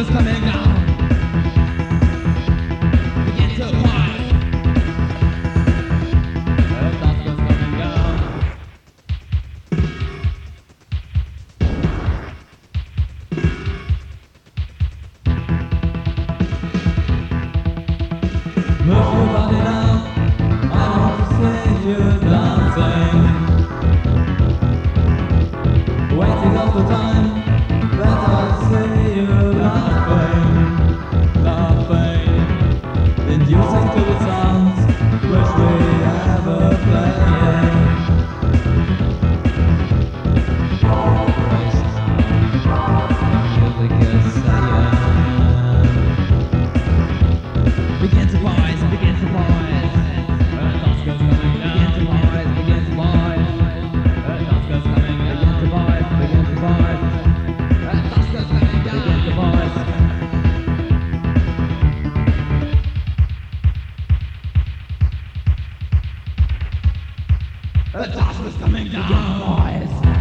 was coming down. Begin to rise. The dusk was coming down. Move your body now. I want to see you dancing. Waiting all the time. Let us see you laughing, laughing, inducing to the sounds which we ever playing. Music is saying, begin to rise, begin to rise. The dusk is coming down. Begin to rise, begin to rise. The dusk is coming down. Begin to rise, begin to rise. The dusk is coming down. Begin to rise. The dusk is coming down. Begin to rise.